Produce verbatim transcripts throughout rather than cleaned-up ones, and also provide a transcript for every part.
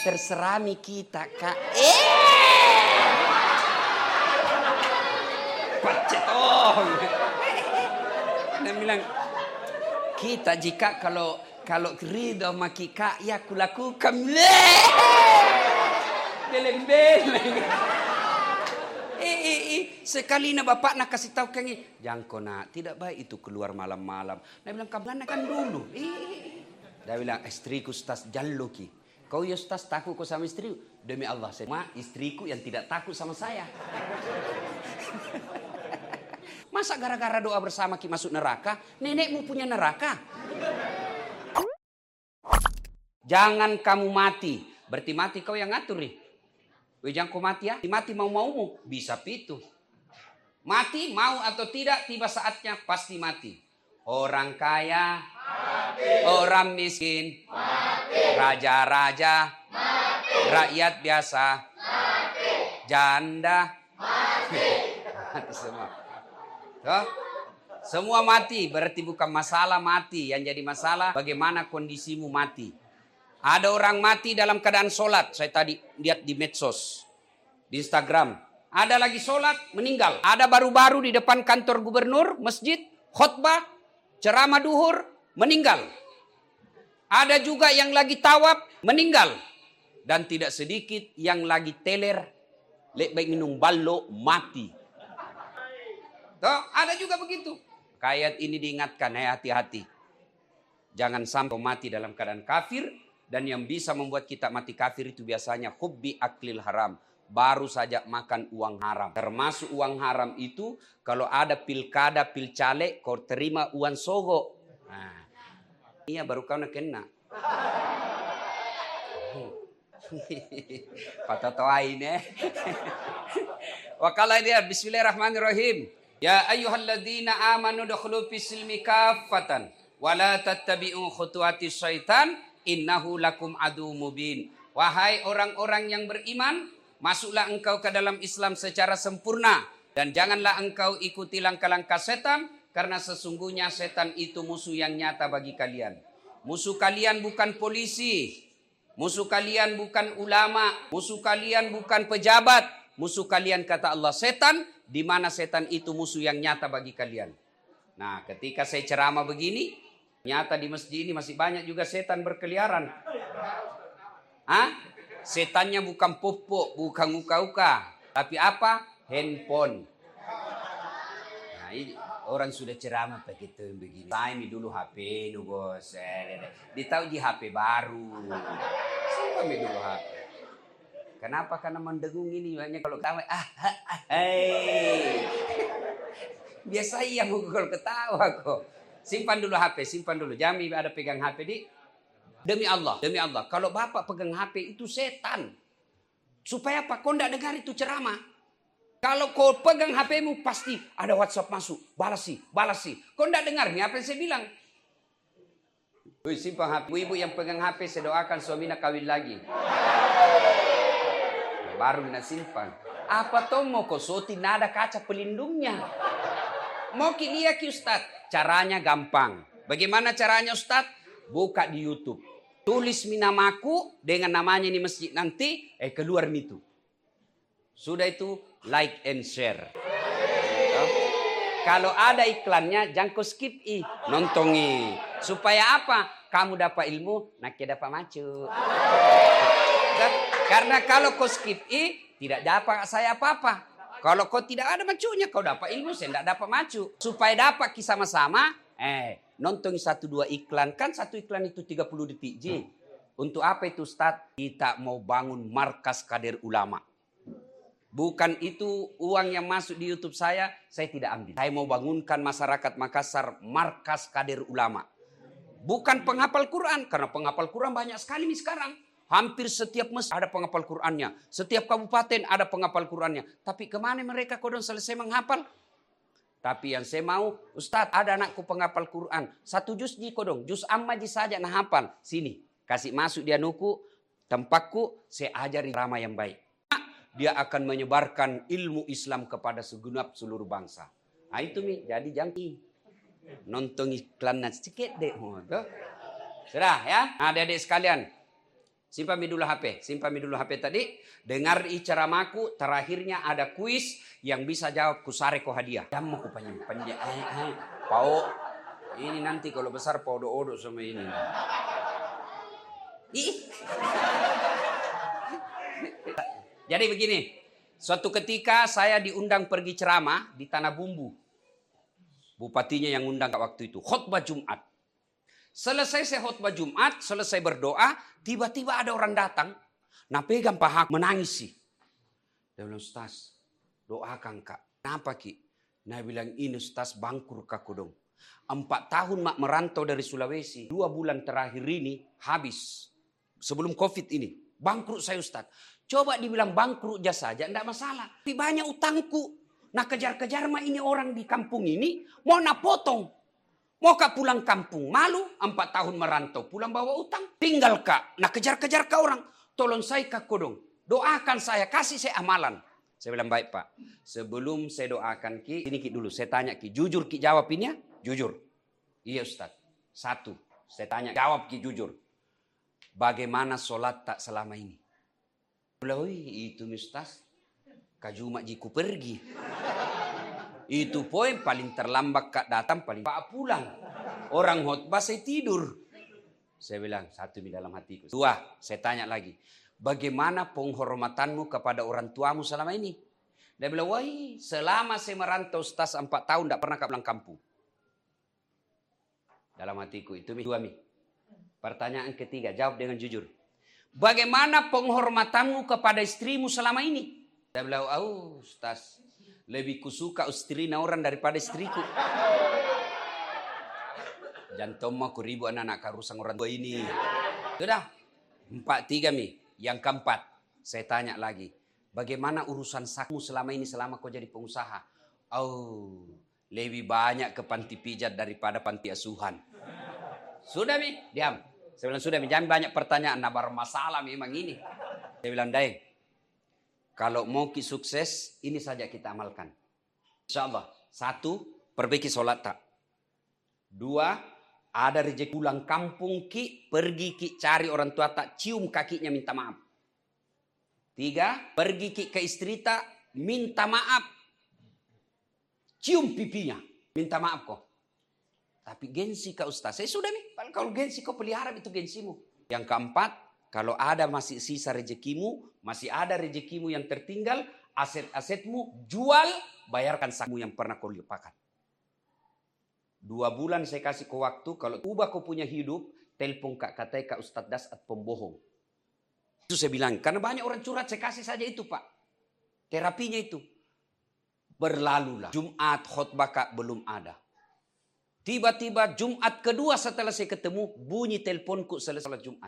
Terserah mi kita, Kak. Eh. Pacetong. Dia bilang, kita jika kalau kalau ridho sama kita, ya kulakukan. Beleng-beleng. Eh, eh, eh. Sekali na bapak nak kasih tahu kami, jangan kau nak, tidak baik itu keluar malam-malam. Dia bilang, kamu kan dulu. Eh. Dia bilang, istriku Ustaz jalluki. Kau ya Ustaz takut kau sama istriku? Demi Allah, saya ma istriku yang tidak takut sama saya. Masa gara-gara doa bersama ki masuk neraka? Nenekmu punya neraka. Jangan kamu mati. Berarti mati kau yang ngatur nih. Jangan kau mati ya. Mati mau-maumu. Bisa pitu. Mati mau atau tidak tiba saatnya pasti mati. Orang kaya. Mati. Orang miskin. Mati. Raja-raja. Mati. Rakyat biasa. Mati. Janda. Mati. Mati semua. Tuh. Semua mati. Berarti bukan masalah mati. Yang jadi masalah bagaimana kondisimu mati. Ada orang mati dalam keadaan sholat. Saya tadi lihat di medsos. Di Instagram. Ada lagi sholat, meninggal. Ada baru-baru di depan kantor gubernur, masjid, khutbah, ceramah duhur, meninggal. Ada juga yang lagi tawaf, meninggal. Dan tidak sedikit yang lagi teler, baik minum ballo, mati. Tuh, ada juga begitu. Ayat ini diingatkan, hey, hati-hati. Jangan sampai mati dalam keadaan kafir. Dan yang bisa membuat kita mati kafir itu biasanya hubbi aklil haram. Baru saja makan uang haram. Termasuk uang haram itu kalau ada pilkada, pilcale, kau terima uang sogo. Nah, iya baru kau nak kena. Patatoain eh. Wakala dia bismillahirrahmanirrahim. Ya ayyuhalladzina amanu dukhulu fis-silmi kaffatan wa la tattabi'u khutuwatis syaitan innahu lakum adu mubin. Wahai orang-orang yang beriman, masuklah engkau ke dalam Islam secara sempurna. Dan janganlah engkau ikuti langkah-langkah setan. Karena sesungguhnya setan itu musuh yang nyata bagi kalian. Musuh kalian bukan polisi. Musuh kalian bukan ulama. Musuh kalian bukan pejabat. Musuh kalian kata Allah setan. Di mana setan itu musuh yang nyata bagi kalian. Nah ketika saya ceramah begini. Nyata di masjid ini masih banyak juga setan berkeliaran. Hah? Setannya bukan popok, bukan uka-uka. Tapi apa? Handphone. Nah, ini orang sudah ceramah begitu begini. Saya dulu H P nu bos. Ditahu di H P baru. Saya dulu H P. Kenapa? Karena mendengung ini banyak kalau ketawa. Ah, ah, ah, hey. Biasa iya mau kalau ketawa kok. Simpan dulu H P, simpan dulu. Jami ada pegang H P di. Demi Allah, demi Allah. Kalau bapak pegang H P itu setan. Supaya apa? Kau tidak dengar itu ceramah. Kalau kau pegang H P-mu pasti ada WhatsApp masuk. Balas sih, balas sih. Kau tidak dengar nih apa yang saya bilang. Wih, simpan H P. Ibu yang pegang H P saya doakan suaminya kawin lagi. Baru nak simpan. Apa toh mau kau soti nada kaca pelindungnya. Mau lihat ki Ustaz. Caranya gampang. Bagaimana caranya Ustaz? Buka di YouTube. Tulis minamaku dengan namanya di masjid nanti. Eh keluar itu. Sudah itu like and share. Oh. Kalau ada iklannya jangan kau skip i. Nontongi. Supaya apa? Kamu dapat ilmu. Nak dapat macu. Karena kalau kau skip i. Tidak dapat saya apa-apa. Kalau kau tidak ada macunya, kau dapat ilmu, saya tidak dapat macu. Supaya dapat kisah sama-sama, eh, nonton satu dua iklan. Kan satu iklan itu tiga puluh detik, Ji. Untuk apa itu, Ustaz? Kita mau bangun markas kader ulama. Bukan itu uang yang masuk di YouTube saya, saya tidak ambil. Saya mau bangunkan masyarakat Makassar, markas kader ulama. Bukan penghafal Quran, karena penghafal Quran banyak sekali nih sekarang. Hampir setiap masjid ada penghafal Qurannya. Setiap kabupaten ada penghafal Qurannya. Tapi kemana mereka kodong selesai menghafal? Tapi yang saya mau, Ustaz ada anakku penghafal Quran. Satu juz di kodong. Juz amma ji saja nah hafal. Sini. Kasih masuk dia nuku. Tempatku saya ajari ramah yang baik. Dia akan menyebarkan ilmu Islam kepada segenap seluruh bangsa. Nah itu mi. Jadi jangan nonton iklan sedikit deh. Sudah ya. Nah adik-adik sekalian. Simpan dulu H P, simpan dulu H P tadi. Dengar ceramahku, terakhirnya ada kuis yang bisa jawab kusare ko hadiah. Yang mau kupanya, panjang, eh, eh, pau. Ini nanti kalau besar pau do-odo sama ini. Ih. Jadi begini, suatu ketika saya diundang pergi ceramah di Tanah Bumbu. Bupatinya yang undang waktu itu, khutbah Jumat. Selesai saya khutbah Jumat, selesai berdoa, tiba-tiba ada orang datang. Nah pegang paha menangis sih. Dia bilang, Ustaz, doakan kak. Kenapa ki? Nah bilang, ini Ustaz bangkrut kak dong. Empat tahun mak merantau dari Sulawesi. Dua bulan terakhir ini habis. Sebelum Covid ini. Bangkrut saya Ustaz. Coba dibilang bangkrut aja saja, enggak masalah. Tapi banyak utangku. Nah kejar-kejar mah ini orang di kampung ini. Mau nak potong. Mau kak pulang kampung, malu, empat tahun merantau, pulang bawa utang. Tinggal kak, nah kejar-kejar kak orang. Tolong saya kak kodong, doakan saya, kasih saya amalan. Saya bilang baik pak, sebelum saya doakan ki, ini ki dulu, saya tanya ki, jujur ki jawab ini ya? Jujur. Iya Ustaz, satu, saya tanya, jawab ki jujur. Bagaimana sholat tak selama ini? Bilang, itu Ustaz, kak Jumat jiku pergi. Itu poin paling terlambat kak datang, paling pak pulang. Orang khotbah saya tidur. Saya bilang, satu di dalam hatiku. Dua, saya tanya lagi. Bagaimana penghormatanmu kepada orang tuamu selama ini? Dia bilang, wah selama saya merantau Ustaz empat tahun, tidak pernah pulang kampung. Dalam hatiku, itu dua mi. Pertanyaan ketiga, jawab dengan jujur. Bagaimana penghormatanmu kepada istrimu selama ini? Dia bilang, oh Ustaz, lebih kusuka istrina orang daripada istriku. Jantung aku ribu anak-anak karusang orang tua ini. Sudah. Empat, tiga mi. Yang keempat. Saya tanya lagi. Bagaimana urusan sakmu selama ini selama kau jadi pengusaha? Oh. Lebih banyak ke panti pijat daripada panti asuhan. Sudah mi. Diam. Saya bilang sudah mi. Jangan banyak pertanyaan. Nah bermasalah memang ini. Saya bilang Dai. Kalau mau ki sukses, ini saja kita amalkan. Insya Allah. Satu, perbaiki sholat tak. Dua, ada rezeki pulang kampung ki, pergi ki cari orang tua tak, cium kakinya minta maaf. Tiga, pergi ki ke istri tak, minta maaf. Cium pipinya, minta maaf kok. Tapi gengsi kak Ustaz, saya sudah nih. Kalau gengsi kau pelihara itu gengsimu. Yang keempat, kalau ada masih sisa rezekimu, masih ada rezekimu yang tertinggal, aset-asetmu jual, bayarkan sakmu yang pernah kau lupakan. Dua bulan saya kasih kau waktu, kalau ubah kau punya hidup, telepon kak katai kak Ustadz Dasat pembohong. Itu saya bilang, karena banyak orang curhat, saya kasih saja itu pak. Terapinya itu. Berlalulah. Jumat khutbah kak belum ada. Tiba-tiba Jumat kedua setelah saya ketemu, bunyi teleponku selesai Jumat.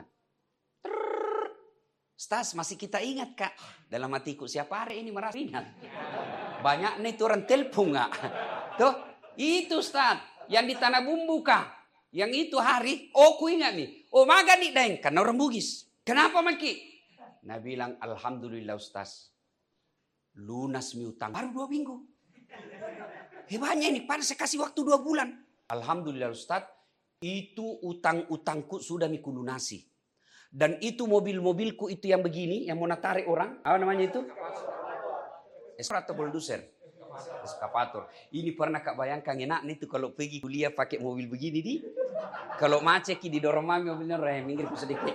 Ustaz, masih kita ingat kak. Dalam hatiku, siapa hari ini merasa ingat? Banyak nih tuh orang telepon gak? Tuh, itu Ustaz. Yang di Tanah Bumbu kak. Yang itu hari, oh ku ingat nih. Oh maga nih daeng, karena orang Bugis. Kenapa maki? Nah bilang, Alhamdulillah Ustaz. Lunas mi utang. Baru dua minggu. Hebatnya ini, pada saya kasih waktu dua bulan. Alhamdulillah Ustaz. Itu utang-utangku sudah miku lunasi. Dan itu mobil-mobilku itu yang begini, yang mau tarik orang. Apa namanya itu? Eskavator atau bulldozer? Eskavator. Ini pernah kak bayangkan enak nih tuh kalau pergi kuliah pakai mobil begini di. Kalau macet di dorong mami mobilnya rem, minggir sedikit.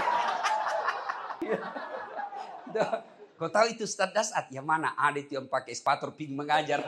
Kau tahu itu Ustadz Dasat? Yang mana? Ada itu yang pakai eskavator ping mengajar.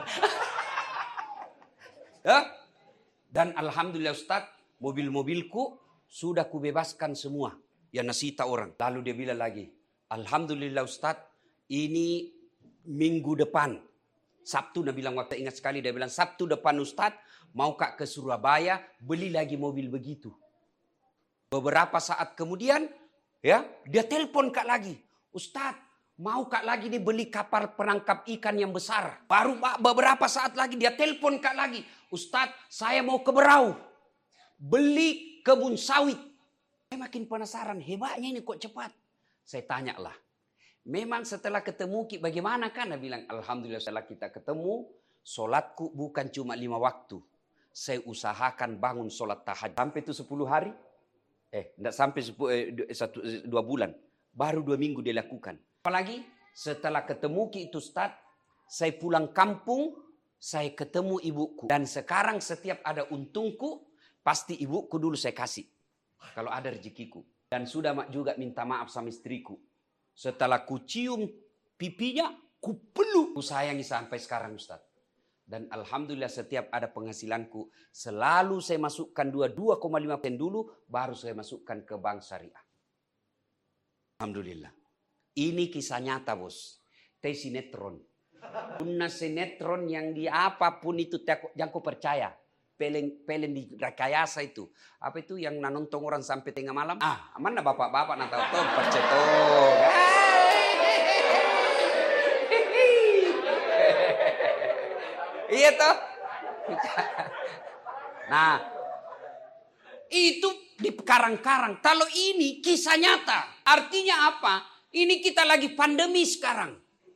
Dan Alhamdulillah Ustadz, mobil-mobilku sudah kubebaskan semua. Yang nasita orang. Lalu dia bilang lagi, Alhamdulillah Ustadz, ini minggu depan. Sabtu dia bilang, waktu ingat sekali, dia bilang, Sabtu depan Ustadz, mau kak ke Surabaya, beli lagi mobil begitu. Beberapa saat kemudian, ya dia telepon kak lagi. Ustadz, mau kak lagi nih beli kapal penangkap ikan yang besar. Baru beberapa saat lagi, dia telepon kak lagi. Ustadz, saya mau ke Berau. Beli kebun sawit. Saya makin penasaran, hebatnya ini kok cepat. Saya tanya lah, memang setelah ketemu Ki bagaimana kan? Dia bilang, Alhamdulillah setelah kita ketemu, solatku bukan cuma lima waktu. Saya usahakan bangun solat tahajud. Sampai itu sepuluh hari. Eh, tidak sampai sepu, eh, satu, dua bulan. Baru dua minggu dia lakukan. Apalagi setelah ketemu Ki itu Ustaz, saya pulang kampung, saya ketemu ibuku. Dan sekarang setiap ada untungku, pasti ibuku dulu saya kasih. Kalau ada rezekiku. Dan sudah juga minta maaf sama istriku. Setelah ku cium pipinya, ku peluk. Ku sayangi sampai sekarang Ustaz. Dan alhamdulillah setiap ada penghasilanku, selalu saya masukkan dua koma lima persen dulu, baru saya masukkan ke bank syariah. Alhamdulillah. Ini kisah nyata bos. Teh sinetron. Punya sinetron yang di apapun itu, jangan kau percaya. Pelen, pelen di rekayasa itu. Apa itu yang nonton orang sampai tengah malam? Ah, mana bapak-bapak nanti tahu percetok. Iya toh. Nah, itu di karang-karang. Kalau ini kisah nyata. Artinya apa? Ini kita lagi pandemi sekarang.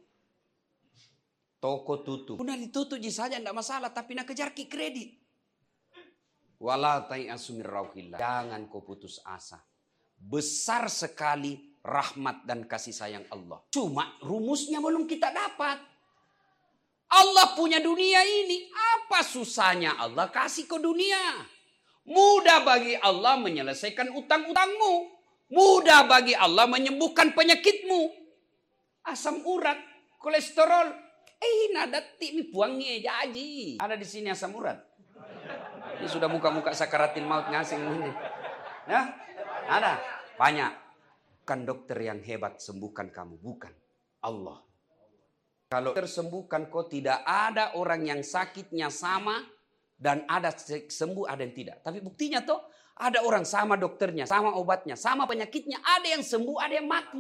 Toko tutup. Udah ditutup saja tidak masalah. Tapi nak kejar ki kredit. Wala ta'iasu min rauhillah. Jangan kau putus asa. Besar sekali rahmat dan kasih sayang Allah. Cuma rumusnya belum kita dapat. Allah punya dunia ini. Apa susahnya Allah kasih ke dunia? Mudah bagi Allah menyelesaikan utang-utangmu. Mudah bagi Allah menyembuhkan penyakitmu. Asam urat, kolesterol. Eh, nadati mi buangnya jadi. Ada di sini asam urat. Ini sudah muka-muka sakaratin maut ngasing ini. Ya, ada. Banyak. Bukan dokter yang hebat sembuhkan kamu. Bukan. Allah. Kalau tersembuhkan kok tidak ada orang yang sakitnya sama dan ada sembuh ada yang tidak. Tapi buktinya toh ada orang sama dokternya, sama obatnya, sama penyakitnya. Ada yang sembuh, ada yang mati.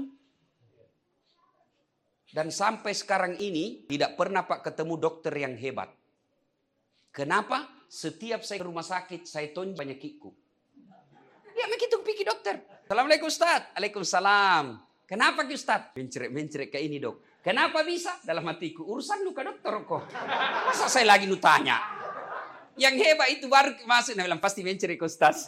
Dan sampai sekarang ini tidak pernah Pak ketemu dokter yang hebat. Kenapa? Setiap saya ke rumah sakit saya tonjol penyakitku. Ya begitu pikir dokter. Assalamualaikum Ustaz. Waalaikumsalam. Kenapa Ki Ustaz? Mencerek-mencerek kayak ini dok. Kenapa bisa? Dalam hatiku, urusan luka dokter kok. Masa saya lagi nu tanya? Yang hebat itu baru masuk. Nah, bilang pasti mencari Ustaz.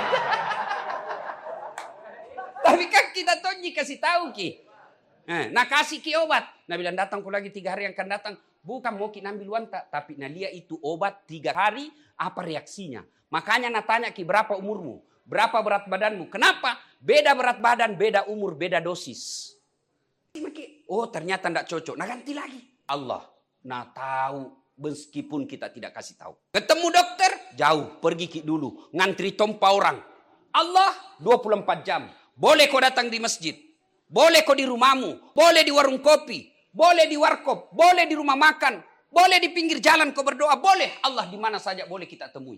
Tapi kan kita tonji kasih tahu Ki. Nah kasih Ki obat. Nah bilang datang ku lagi tiga hari yang akan datang. Bukan mau Ki nambil wanta. Tapi nah lihat itu obat tiga hari. Apa reaksinya? Makanya nah tanya Ki berapa umurmu? Berapa berat badanmu? Kenapa? Beda berat badan, beda umur, beda dosis. Oh ternyata tidak cocok. Nah ganti lagi. Allah. Nah tahu. Meskipun kita tidak kasih tahu. Ketemu dokter. Jauh. Pergi Ki dulu. Ngantri tompa orang. Allah dua puluh empat jam. Boleh kau datang di masjid. Boleh kau di rumahmu. Boleh di warung kopi. Boleh di warkop. Boleh di rumah makan. Boleh di pinggir jalan kau berdoa. Boleh. Allah di mana saja boleh kita temui.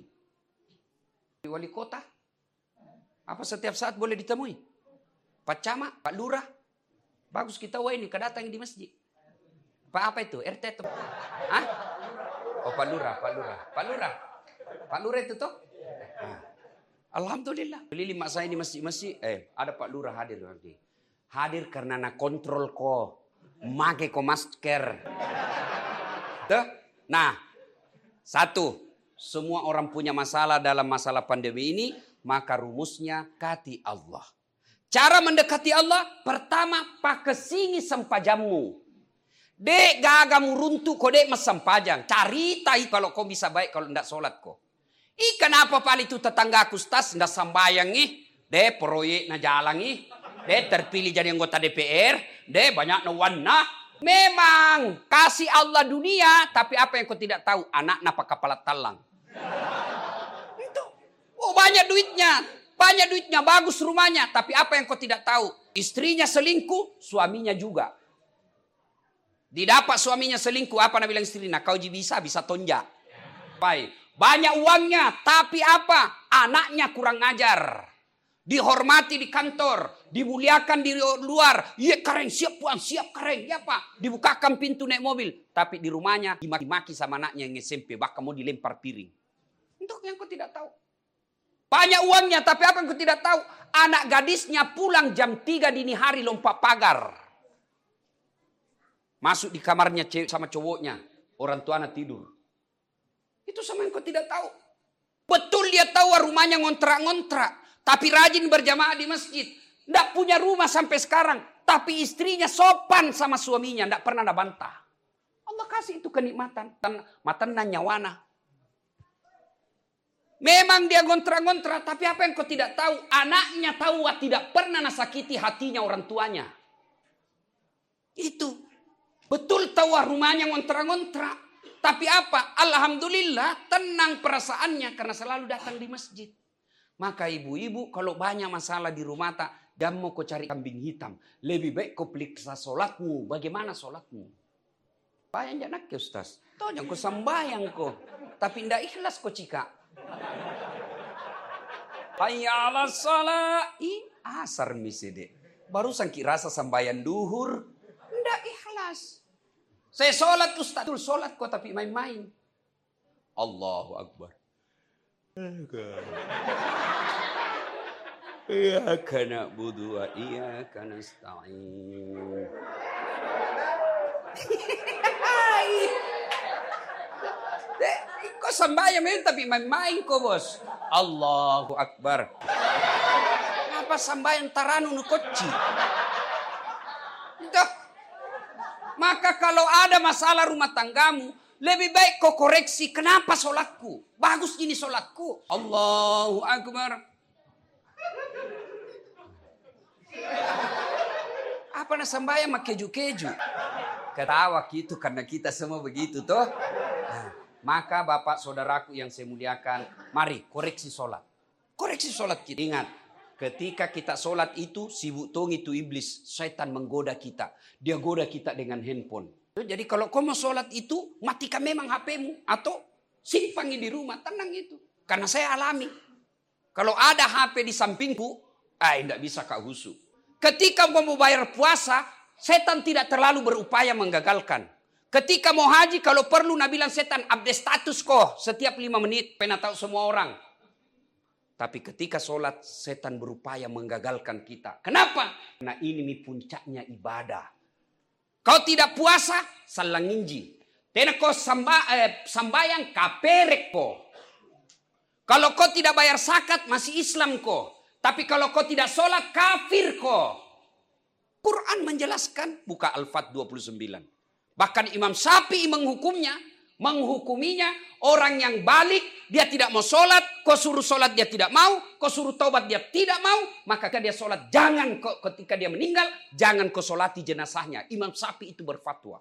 Di wali kota. Apa setiap saat boleh ditemui? Pak Camat. Pak Lurah. Bagus kita wah ini kedatang di masjid. Pak apa itu? R T itu. Hah? Oh Pak Lurah, Pak Lurah. Pak Lurah. Pak Lurah itu toh? Nah. Alhamdulillah. Keliling mak saya di masjid-masjid. Eh, ada Pak Lurah hadir nanti. Hadir karena nak kontrol ko. Make ko masker. Tuh? Nah, satu. Semua orang punya masalah dalam masalah pandemi ini. Maka rumusnya kati Allah. Cara mendekati Allah, pertama pakai singi sempajammu. Dek gagamu runtuh kok dek mas sempajang. Cari tai kalau kau bisa baik kalau tidak sholat kau. Ih kenapa paling itu tetanggaku Ustaz tidak sembayang ih. Dek proyek na jalan ih. Dek terpilih jadi anggota D P R. Dek banyak na warna. Memang kasih Allah dunia. Tapi apa yang kau tidak tahu? Anak napa kepala talang. Itu. Oh banyak duitnya. Banyak duitnya, bagus rumahnya. Tapi apa yang kau tidak tahu? Istrinya selingkuh, suaminya juga. Didapat suaminya selingkuh, apa nak bilang istrinya? Kau bisa, bisa tonjak. Baik. Banyak uangnya, tapi apa? Anaknya kurang ajar. Dihormati di kantor, dimuliakan di luar. Iya keren, siap puan, siap keren. Ya Pak, dibukakan pintu naik mobil. Tapi di rumahnya dimaki-maki sama anaknya yang S M P. Bahkan mau dilempar piring. Untuk yang kau tidak tahu. Banyak uangnya, tapi apa yang kau tidak tahu? Anak gadisnya pulang jam tiga dini hari lompat pagar. Masuk di kamarnya sama cowoknya. Orang tua anak tidur. Itu sama yang kau tidak tahu. Betul dia tahu rumahnya ngontrak-ngontrak. tapi rajin berjamaah di masjid. Tidak punya rumah sampai sekarang, tapi istrinya sopan sama suaminya, tidak pernah ada bantah. Allah kasih itu kenikmatan. Matan nyawana. Memang dia ngontra-ngontra, tapi apa yang kau tidak tahu? Anaknya tahu tidak pernah nasakiti hatinya orang tuanya. Itu. Betul tahu rumahnya ngontra-ngontra. Tapi apa? Alhamdulillah tenang perasaannya karena selalu datang di masjid. Maka ibu-ibu kalau banyak masalah di rumah tak, dan mau kau cari kambing hitam. Lebih baik kau periksa solatmu. Bagaimana solatmu? Bayang jangan ke Ustaz. Tahu jangan kau sambayang kau. Tapi tidak ikhlas kau cika. Hayya ala salat. Ih, asar miside. Barusan kira rasa sambayan duhur. Tidak ikhlas. Saya solat Ustaz. Solat kau tapi main-main. Allahu Akbar. Iyyaka na'budu wa iyyaka nasta'in. Kau sembahyang memang tapi main-main kau bos. Allahu Akbar. Kenapa sembahyang taranu nukoci? Itu. Maka kalau ada masalah rumah tanggamu, lebih baik kau koreksi. Kenapa solatku? Bagus ini solatku. Allahu Akbar. Apa nak sembahyang mak keju-keju? Ketawa gitu karena kita semua begitu toh. Nah, maka bapak saudaraku yang saya muliakan, mari koreksi solat. Koreksi solat kita. Ingat, ketika kita solat itu sibuk tong itu iblis, setan menggoda kita. Dia goda kita dengan handphone. Jadi kalau kau mau solat itu, matikan memang H P-mu atau simpangi di rumah, tenang itu. Karena saya alami. Kalau ada H P di sampingku, ah tidak bisa kak husu. Ketika mau bayar puasa, setan tidak terlalu berupaya menggagalkan. Ketika mau haji, kalau perlu Nabi bilang setan update status kok setiap lima menit, pengen tahu semua orang. Tapi ketika sholat, setan berupaya menggagalkan kita. Kenapa? Karena ini puncaknya ibadah. Kau tidak puasa, salang inji. Tena kau samba, eh, sambayang kaperek ko. Kalau kau tidak bayar zakat, masih Islam ko. Tapi kalau kau tidak sholat, kafir kok. Quran menjelaskan. Buka Al-Fat dua puluh sembilan. Bahkan Imam Syafi'i menghukumnya. Menghukuminya. Orang yang balik. Dia tidak mau sholat. Kau suruh sholat dia tidak mau. Kau suruh taubat dia tidak mau. Maka dia sholat. Jangan kau, ketika dia meninggal. Jangan kau sholati jenazahnya. Imam Syafi'i itu berfatwa.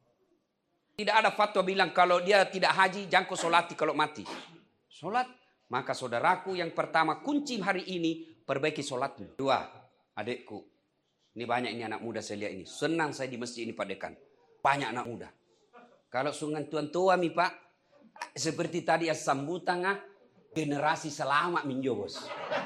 Tidak ada fatwa bilang kalau dia tidak haji. Jangan kau sholati kalau mati. Sholat. Maka saudaraku yang pertama kunci hari ini. Perbaiki sholatmu. Dua, adikku. Ini banyak ini anak muda saya lihat ini. Senang saya di masjid ini Pak Dekan. Banyak anak muda. Kalau sungan tuan tua mi Pak. Seperti tadi ya sambutan ah. Generasi selamat minjo bos.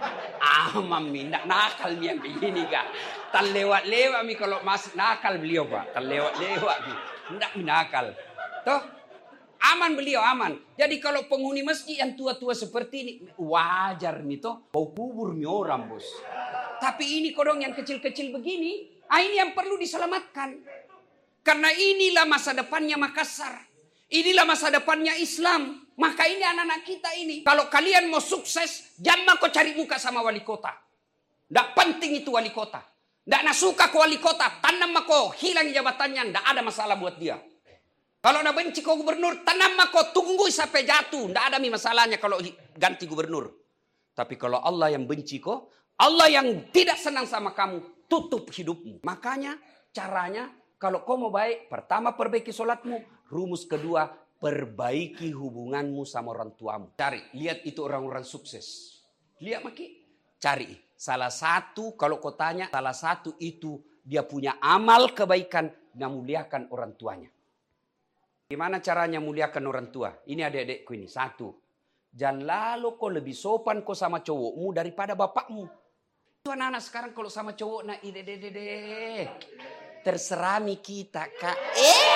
Amam mi. Nggak nakal mi yang begini kak. Tak lewat-lewat mi kalau masih nakal beliau Pak. Tak lewat-lewat mi. Nggak mi nakal. Toh. Aman beliau, aman. Jadi kalau penghuni masjid yang tua-tua seperti ini, wajar nih toh. Bau kubur nih orang bos. Tapi ini kodong yang kecil-kecil begini, ah ini yang perlu diselamatkan. Karena inilah masa depannya Makassar. Inilah masa depannya Islam. Maka ini anak-anak kita ini. Kalau kalian mau sukses, jangan kau cari muka sama wali kota. Tidak penting itu wali kota. Tidak nak suka ke wali kota, tanam kau hilang jabatannya, tidak ada masalah buat dia. Kalau nak benci kau gubernur, tanam kau tunggu sampai jatuh. Tidak ada masalahnya kalau ganti gubernur. Tapi kalau Allah yang benci kau, Allah yang tidak senang sama kamu, tutup hidupmu. Makanya caranya kalau kau mau baik, pertama perbaiki sholatmu. Rumus kedua, perbaiki hubunganmu sama orang tuamu. Cari, lihat itu orang-orang sukses. Lihat maki, cari. Salah satu, kalau kau tanya, salah satu itu dia punya amal kebaikan, memuliakan orang tuanya. Gimana caranya muliakan orang tua? Ini adik-adikku ini. Satu. Jangan lalu kau lebih sopan kau sama cowokmu daripada bapakmu. Itu anak-anak sekarang kalau sama cowok. Nah ide de de de. Terserah mi kita kak. Eh.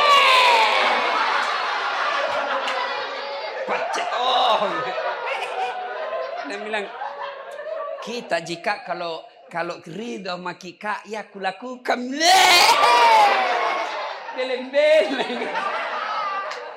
Pacet oh. Dia bilang. Kita jika kalau kalau ridho sama kika. Ya kulakukan. Beleng-beleng. Eh,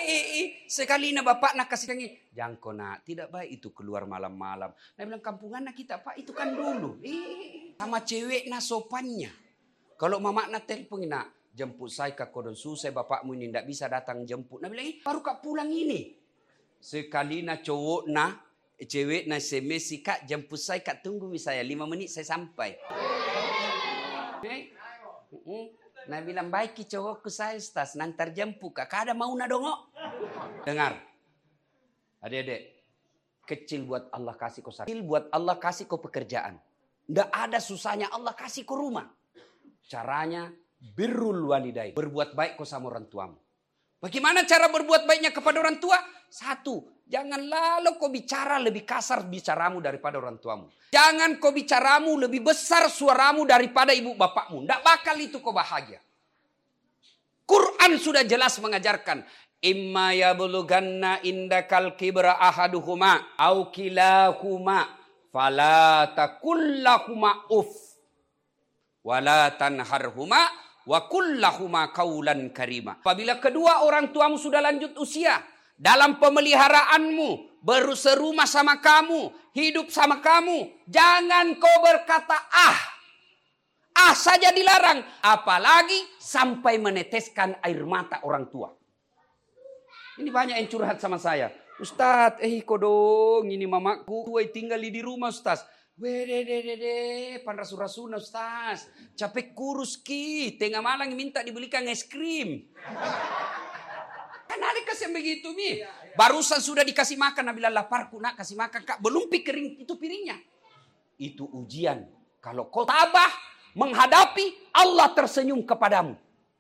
eh, sekali na bapak nak kasih kangi. Jangko nak, tidak baik itu keluar malam-malam. Nah bilang kampungan nak kita pak itu kan dulu. Eh, sama cewek na sopannya. Kalau mama nak telepon nak jemput saya ke kodon susah bapakmu ini tidak bisa datang jemput. Nah bilang baru kak pulang ini. Sekali na cowok na cewek na S M S kak jemput saya kak tunggu saya lima menit saya sampai. Eh, uh, nah bilang baik ki cowokku saya Ustaz nanti jemput kak kada mau na dongok. Dengar. Adik-adik, kecil buat Allah kasih kau kecil buat Allah kasih kau pekerjaan. Nggak ada susahnya Allah kasih kau rumah. Caranya birrul walidai, berbuat baik kau sama orang tuamu. Bagaimana cara berbuat baiknya kepada orang tua? Satu, jangan lalu kau bicara lebih kasar bicaramu daripada orang tuamu. Jangan kau bicaramu lebih besar suaramu daripada ibu bapakmu. Tidak bakal itu kau bahagia. Quran sudah jelas mengajarkan. Imma yablughanna indakal kibra ahaduhuma au kilahuma fala takullahuma uff wala tanharhuma wa kullahuma qaulan karima. Apabila kedua orang tuamu sudah lanjut usia, dalam pemeliharaanmu, berserumah sama kamu, hidup sama kamu, jangan kau berkata ah. Ah saja dilarang, apalagi sampai meneteskan air mata orang tua. Ini banyak yang curhat sama saya. Ustaz, eh kodong ini mamaku tua tinggal di rumah Ustaz. Wede de de de panrasuna Ustaz. Capek kurus ki, tengah malam minta dibelikan es krim. Kan ada kasih yang begitu mi. Barusan sudah dikasih makan, Nabila laparku nak kasih makan kak. Belum pikirin itu piringnya. Itu ujian. Kalau kau tabah menghadapi, Allah tersenyum kepadamu.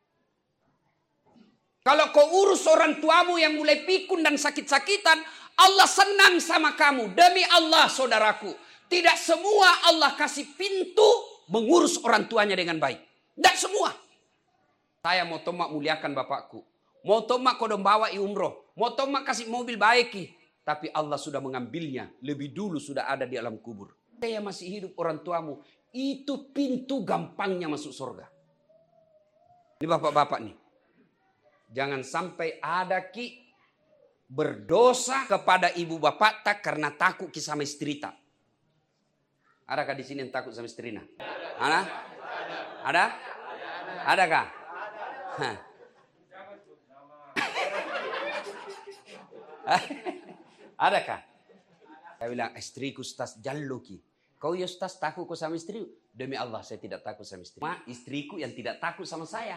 Kalau kau urus orang tuamu yang mulai pikun dan sakit-sakitan, Allah senang sama kamu. Demi Allah saudaraku, tidak semua Allah kasih pintu mengurus orang tuanya dengan baik. Tidak semua. Saya mau tomak muliakan bapakku. Mau tomak kodong bawa i umroh. Mau tomak kasih mobil baik. Tapi Allah sudah mengambilnya. Lebih dulu sudah ada di alam kubur. Saya masih hidup orang tuamu. Itu pintu gampangnya masuk surga. Ini bapak-bapak nih. Jangan sampai ada ki berdosa kepada ibu bapak tak karena takut ki sama istri tak. Adakah di sini yang takut sama istrinya? Ada? Ada? Adakah? Hah. Adakah? Saya bilang istriku Ustaz jallu ki. Kau ya Ustaz takut kau sama istri? Demi Allah saya tidak takut sama istri. Ma, istriku yang tidak takut sama saya.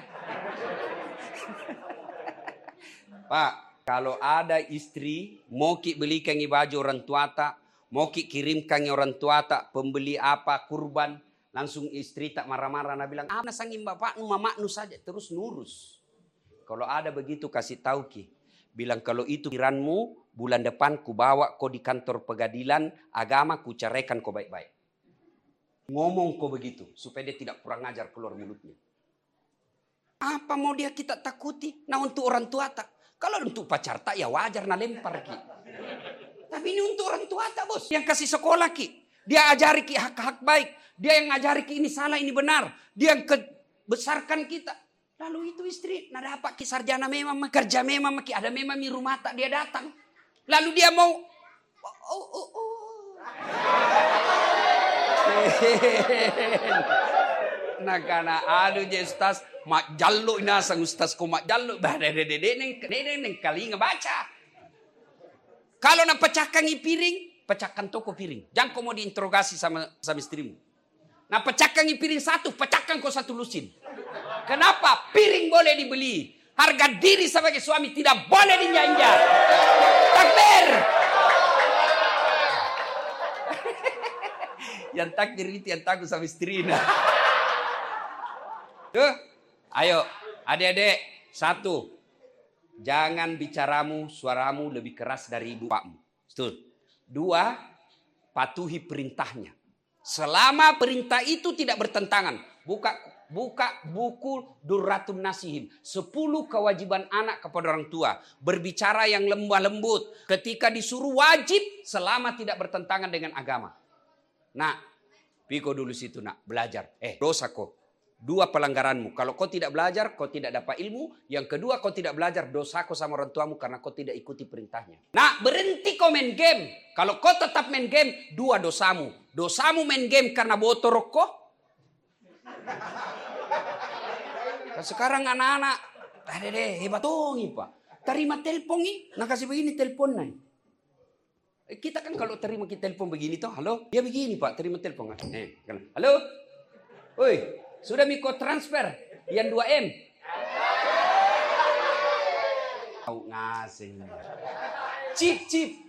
Pak, kalau ada istri mau ki belikan baju orang tua tak, mau ki kirimkan orang tua tak, pembeli apa kurban, langsung istri tak marah-marah. Nah bilang, apa sangin bapak nu mama nu saja terus nurus. Kalau ada begitu kasih tahu ki, bilang kalau itu pikiranmu bulan depan ku bawa kau di kantor pengadilan agama ku ceraikan kau baik-baik. Ngomong kau begitu supaya dia tidak kurang ajar keluar mulutnya. Apa mau dia kita takuti? Nah untuk orang tua tak. Kalau untuk pacar tak ya wajar na lempar ki. Tapi ini untuk orang tua tak bos. Yang kasih sekolah ki. Dia ajari ki hak-hak baik. Dia yang ajari ki ini salah ini benar. Dia yang besarkan kita. Lalu itu istri. Nah dapat ki sarjana memang. Kerja memang. Ki ada memang di rumah tak dia datang. Lalu dia mau. Oh, oh, oh. Nah karena aduh je Ustaz. Mak jallo inasang Ustaz ko mak jallo. Bah dede dede neng dede neng kali ngebaca. Kalau nak pecahkan i piring, pecahkan toko piring. Jangan kau mau diinterogasi sama sama istrimu. Nah pecahkan i piring satu, pecahkan kau satu lusin. Kenapa? Piring boleh dibeli. Harga diri sebagai suami tidak boleh dinyanjak. Takbir. Yang takdir itu yang takut sama istrinya. Tuh. Ayo, adik-adik, satu, jangan bicaramu, suaramu lebih keras dari ibu bapakmu. Betul. Dua, patuhi perintahnya. Selama perintah itu tidak bertentangan, buka buka buku Durratun Nasihin, sepuluh kewajiban anak kepada orang tua, berbicara yang lembah lembut, ketika disuruh wajib selama tidak bertentangan dengan agama. Nah, piko dulu situ nak belajar. Eh, dosa kok. Dua pelanggaranmu. Kalau kau tidak belajar, kau tidak dapat ilmu. Yang kedua, kau tidak belajar, dosa kau sama orang tuamu karena kau tidak ikuti perintahnya. Nah, berhenti kau main game. Kalau kau tetap main game, dua dosamu. Dosamu main game karena botol rokok. Nah, sekarang anak-anak, ada deh, hebat tongi pak. Terima telepon nih, nah kasih begini telepon nih. Kita kan kalau terima kita telepon begini toh, halo, ya begini pak, terima telepon. Eh, halo, oi. Sudah Miko transfer yang dua M. Tahu ngasih. Cip cip.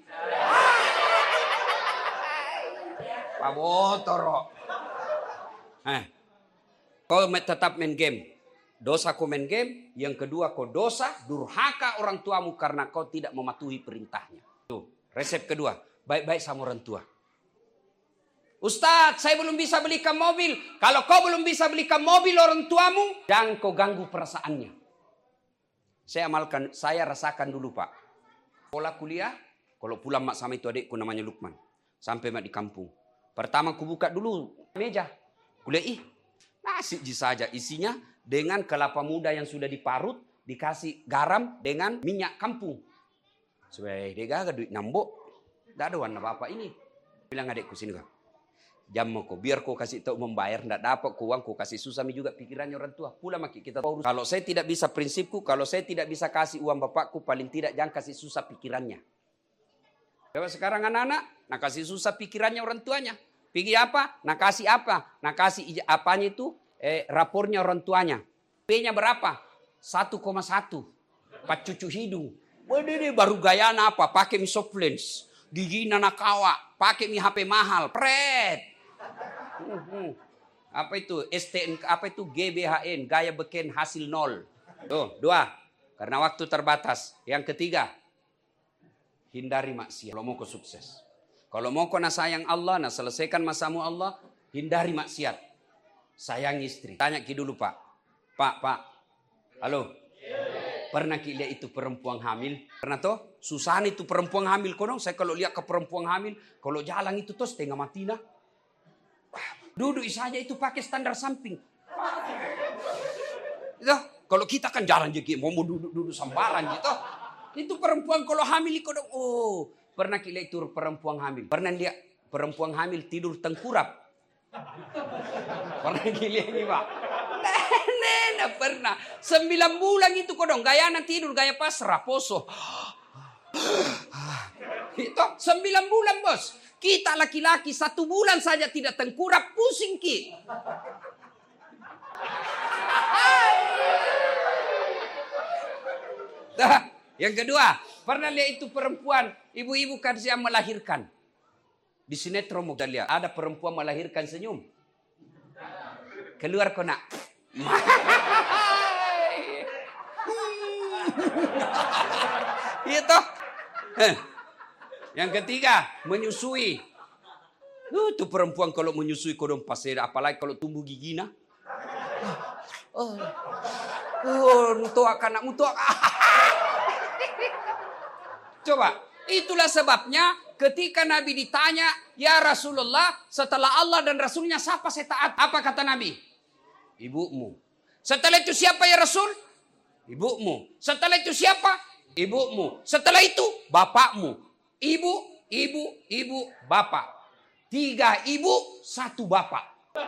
Pak Botoro. Eh. Kau tetap main game. Dosa kau main game. Yang kedua kau dosa durhaka orang tuamu karena kau tidak mematuhi perintahnya. Tuh, resep kedua. Baik-baik sama orang tua. Ustadz, saya belum bisa belikan mobil. Kalau kau belum bisa belikan mobil orang tuamu, jangan kau ganggu perasaannya. Saya amalkan, saya rasakan dulu pak. Sekolah kuliah, kalau pulang mak sama itu adikku namanya Lukman. Sampai mak di kampung. Pertama ku buka dulu meja. Kuliah ih, nasi saja isinya dengan kelapa muda yang sudah diparut, dikasih garam dengan minyak kampung. Supaya dia gak duit nambok. Tidak ada warna apa ini. Bilang adikku sini kau. Jam mau kau, biar kau kasih tahu membayar, tidak dapat kau uang, kau kasih susah juga pikirannya orang tua. Pula maki kita tahu. Kalau saya tidak bisa prinsipku, kalau saya tidak bisa kasih uang bapakku, paling tidak jangan kasih susah pikirannya. Coba sekarang anak-anak, nak kasih susah pikirannya orang tuanya. Pikir apa? Nak kasih apa? Nak kasih apanya itu? Eh, rapornya orang tuanya. P-nya berapa? satu koma satu. Pak cucu hidung. Waduh, baru gaya apa? Pakai mi soft lens. Gigi nanakawa. Pakai mi H P mahal. Pret. Uh, uh. Apa itu S T N, apa itu G B H N, gaya beken hasil nol. Tuh, dua. Karena waktu terbatas. Yang ketiga, hindari maksiat. Kalau mau kau sukses. Kalau mau kau nak sayang Allah, nak selesaikan masamu Allah, hindari maksiat. Sayang istri. Tanya ki dulu pak. Pak, pak. Halo. Pernah ki lihat itu perempuan hamil? Pernah toh? Susah itu perempuan hamil. Kodong, saya kalau lihat ke perempuan hamil, kalau jalan itu toh setengah mati nah. Duduk saja itu pakai standar samping. Itu, kalau kita kan jalan jadi mau duduk-duduk sambaran gitu. Itu perempuan kalau hamil itu dong. Oh, pernah kita lihat itu perempuan hamil. Pernah lihat perempuan hamil tidur tengkurap. Pernah kita lihat ini pak? Nenek pernah. Sembilan bulan itu kodong gaya nanti tidur gaya pasrah poso. Itu sembilan bulan bos. Kita laki-laki satu bulan saja tidak tengkurap, pusing ki. Nah, yang kedua, pernah lihat itu perempuan, ibu-ibu kan siang melahirkan. Di sinetron mau lihat, ada perempuan melahirkan senyum. Keluar kona. Itu. Yang ketiga, menyusui. Uh, itu perempuan kalau menyusui kodong pasir, apalagi kalau tumbuh gigi nah. Oh, oh, untuk anak untuk. Coba, itulah sebabnya ketika Nabi ditanya, ya Rasulullah, setelah Allah dan Rasulnya siapa saya taat? Apa kata Nabi? Ibumu. Setelah itu siapa ya Rasul? Ibumu. Setelah itu siapa? Ibumu. Setelah itu bapakmu. Ibu, ibu, ibu, bapak. Tiga ibu, satu bapak.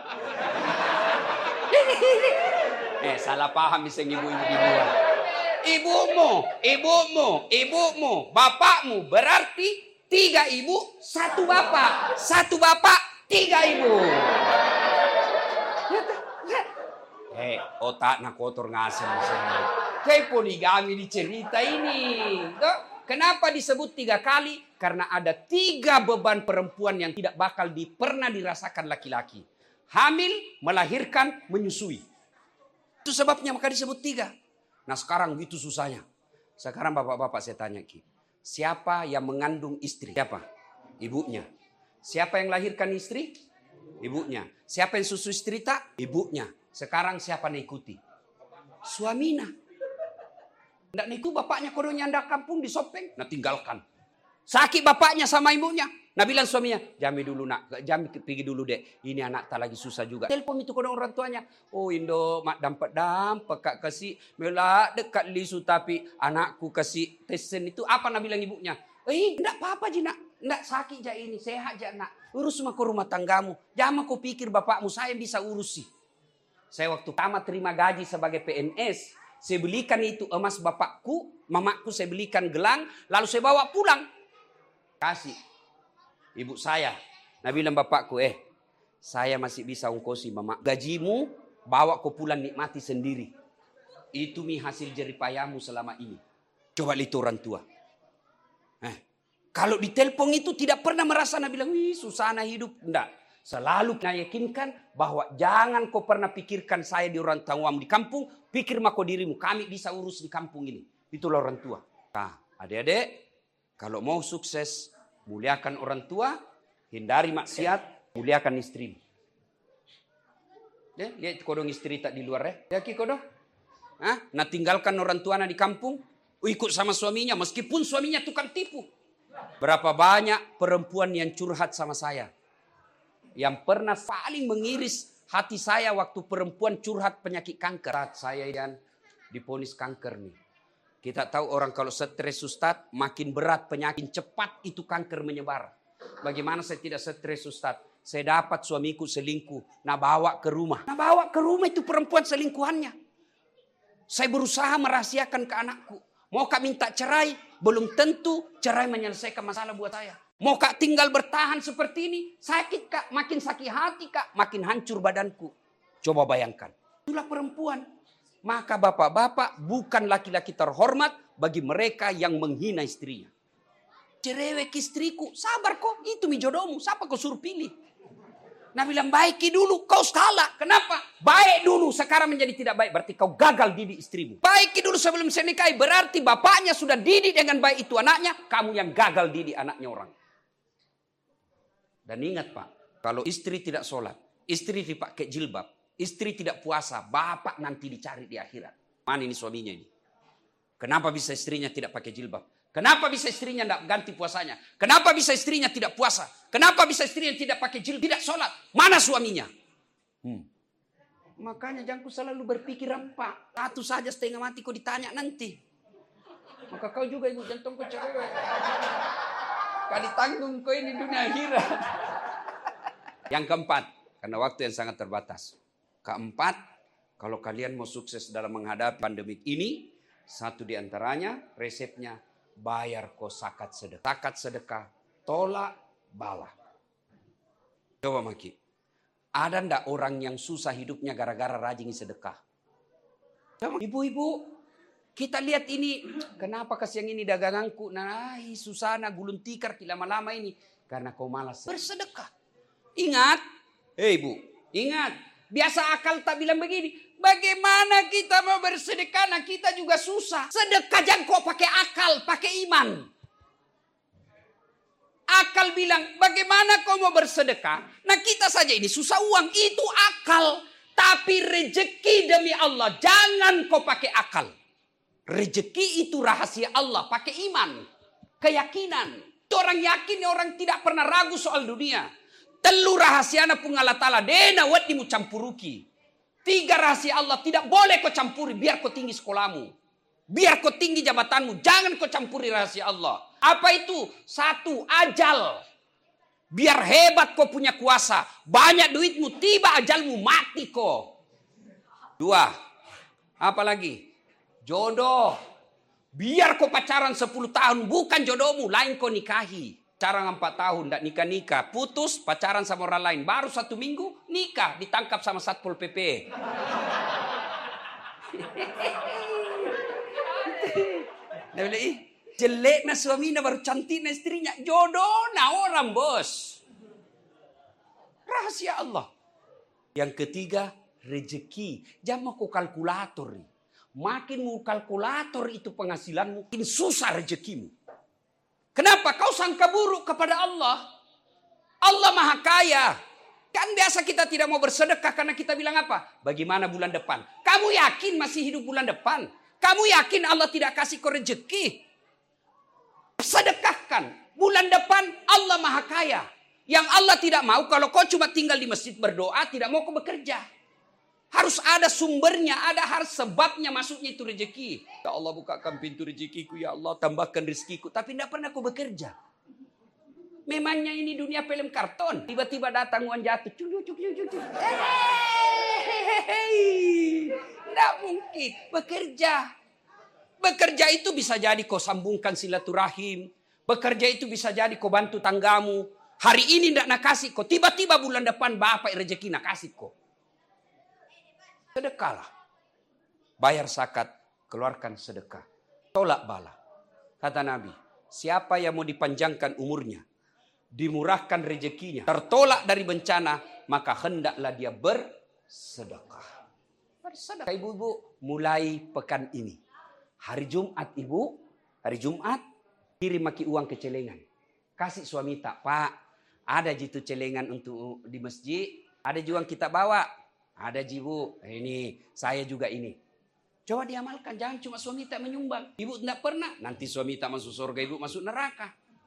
Eh, salah paham bisa ibu-ibu di luar. Ibumu, ibumu, ibumu, bapakmu. Berarti tiga ibu, satu bapak. Satu bapak, tiga ibu. Eh, otak nak kotor ngasih. Kayak poligami di cerita ini. Tuh. Kenapa disebut tiga kali? Karena ada tiga beban perempuan yang tidak bakal di, pernah dirasakan laki-laki. Hamil, melahirkan, menyusui. Itu sebabnya maka disebut tiga. Nah sekarang gitu susahnya. Sekarang bapak-bapak saya tanya Ki. Siapa yang mengandung istri? Siapa? Ibunya. Siapa yang lahirkan istri? Ibunya. Siapa yang susu istri tak? Ibunya. Sekarang siapa yang ikuti? Suaminya. Nggak itu bapaknya kodongnya ndak kampung di Sopeng. Nah tinggalkan. Sakit bapaknya sama ibunya. Nah bilang suaminya, jami dulu nak, jami pergi dulu dek. Ini anak tak lagi susah juga. Telepon itu kodong orang tuanya. Oh Indo, mak dampak-dampak kak kasih melak dekat lisu tapi anakku kasih pesen itu apa nak bilang ibunya? Eh, enggak apa-apa je nak, enggak sakit je ini, sehat je nak. Urus sama ke rumah tanggamu. Jangan kau pikir bapakmu saya bisa urusi. Saya waktu pertama terima gaji sebagai P N S, saya belikan itu emas bapakku, mamaku saya belikan gelang, lalu saya bawa pulang. Kasih ibu saya. Nah bilang bapakku, eh saya masih bisa ongkosi mama. Gajimu bawa kau pulang nikmati sendiri. Itu mi hasil jeripayamu selama ini. Coba lihat orang tua. Eh, kalau ditelepon itu tidak pernah merasa nak bilang, wih susah nak hidup. Enggak. Selalu yakinkan bahwa jangan kau pernah pikirkan saya di orang tuamu di kampung. Pikir mako dirimu, kami bisa urus di kampung ini. Itulah orang tua. Nah, adik-adik, kalau mau sukses, muliakan orang tua, hindari maksiat, muliakan istrimu. Ya, lihat kodong istri tak di luar ya. Ya ki kodong. Hah? Nah tinggalkan orang tua di kampung, ikut sama suaminya, meskipun suaminya tukang tipu. Berapa banyak perempuan yang curhat sama saya. Yang pernah paling mengiris hati saya waktu perempuan curhat penyakit kanker. Saya yang diponis kanker nih. Kita tahu orang kalau stres Ustaz, makin berat penyakit, cepat itu kanker menyebar. Bagaimana saya tidak stres Ustaz? Saya dapat suamiku selingkuh, nah bawa ke rumah. Nah bawa ke rumah itu perempuan selingkuhannya. Saya berusaha merahasiakan ke anakku. Mau kak minta cerai, belum tentu cerai menyelesaikan masalah buat saya. Mau kak tinggal bertahan seperti ini, sakit kak, makin sakit hati kak, makin hancur badanku. Coba bayangkan, itulah perempuan. Maka bapak-bapak bukan laki-laki terhormat bagi mereka yang menghina istrinya. Cerewek istriku, sabar kok, itu mi jodohmu, siapa kau suruh pilih? Nah bilang baiki dulu, kau salah. Kenapa? Baik dulu, sekarang menjadi tidak baik. Berarti kau gagal didik istrimu. Baiki dulu sebelum saya nikahi, berarti bapaknya sudah didik dengan baik itu anaknya. Kamu yang gagal didik anaknya orang. Dan ingat pak, kalau istri tidak sholat, istri dipakai jilbab, istri tidak puasa, bapak nanti dicari di akhirat. Mana ini suaminya ini? Kenapa bisa istrinya tidak pakai jilbab? Kenapa bisa istrinya tidak ganti puasanya? Kenapa bisa istrinya tidak puasa? Kenapa bisa istrinya tidak pakai jilbab, tidak sholat? Mana suaminya? Hmm. Makanya jangan selalu berpikir pak. Satu saja setengah mati kau ditanya nanti. Maka kau juga ibu jantung kau cerewet. Kau ditanggung kau ini dunia akhirat. Yang keempat, karena waktu yang sangat terbatas. Keempat, kalau kalian mau sukses dalam menghadapi pandemi ini, satu di antaranya resepnya bayar kos zakat sedekah. Zakat sedekah, tolak bala. Coba Maki, ada ndak orang yang susah hidupnya gara-gara rajin sedekah? Ibu-ibu, kita lihat ini, kenapa kasihan ini daganganku? Nah, susah nak gulung tikar lama-lama ini. Karena kau malas bersedekah. Ingat, hei ibu, ingat. Biasa akal tak bilang begini. Bagaimana kita mau bersedekah? Nah kita juga susah. Sedekah jangan kau pakai akal, pakai iman. Akal bilang, bagaimana kau mau bersedekah? Nah kita saja ini susah uang. Itu akal. Tapi rezeki demi Allah. Jangan kau pakai akal. Rezeki itu rahasia Allah. Pakai iman. Keyakinan. Orang yakin, orang tidak pernah ragu soal dunia. Telu rahasiana pun Allah Ta'ala. Dena wadi mu campuruki. Tiga rahasia Allah tidak boleh kau campuri. Biar kau tinggi sekolahmu. Biar kau tinggi jabatanmu. Jangan kau campuri rahasia Allah. Apa itu? Satu, ajal. Biar hebat kau punya kuasa. Banyak duitmu. Tiba ajalmu mati kau. Dua. Apa lagi? Jodoh. Biar kau pacaran sepuluh tahun. Bukan jodohmu. Lain kau nikahi. Pacaran empat tahun. Tidak nikah-nikah. Putus. Pacaran sama orang lain. Baru satu minggu. Nikah. Ditangkap sama Satpol P P. Dia bilang, ih, jelek na suaminya baru cantik na istrinya. Jodoh na orang bos. Rahasia Allah. Yang ketiga, rezeki. Jangan mau kalkulator. Makin mau kalkulator itu penghasilanmu, makin susah rezekimu. Kenapa? Kau sangka buruk kepada Allah. Allah maha kaya. Kan biasa kita tidak mau bersedekah karena kita bilang apa? Bagaimana bulan depan? Kamu yakin masih hidup bulan depan? Kamu yakin Allah tidak kasih kau rezeki? Sedekahkan. Bulan depan Allah Maha Kaya. Yang Allah tidak mau kalau kau cuma tinggal di masjid berdoa, tidak mau kau bekerja. Harus ada sumbernya, ada harus sebabnya masuknya itu rezeki. Ya Allah, bukakan pintu rezekiku, ya Allah tambahkan rezekiku. Tapi tidak pernah kau bekerja. Memangnya ini dunia film karton. Tiba-tiba datang uang jatuh. Cucu, cucu, cucu. Tidak mungkin. Bekerja. Bekerja itu bisa jadi kau sambungkan silaturahim. Bekerja itu bisa jadi kau bantu tanggamu. Hari ini tidak nak kasih kau. Tiba-tiba bulan depan bapak rezeki nak kasih kau. Sedekahlah. Bayar zakat. Keluarkan sedekah. Tolak bala. Kata Nabi. Siapa yang mau dipanjangkan umurnya. Dimurahkan rezekinya. Tertolak dari bencana. Maka hendaklah dia bersedekah. Bersedekah ibu-ibu. Mulai pekan ini. Hari Jumat ibu. Hari Jumat. Kirim maki uang ke celengan. Kasih suami tak, Pak. Ada jitu celengan untuk di masjid. Ada juga kita bawa. Ada jibu. Ini saya juga ini. Coba diamalkan. Jangan cuma suami tak menyumbang. Ibu tidak pernah. Nanti suami tak masuk surga, ibu masuk neraka.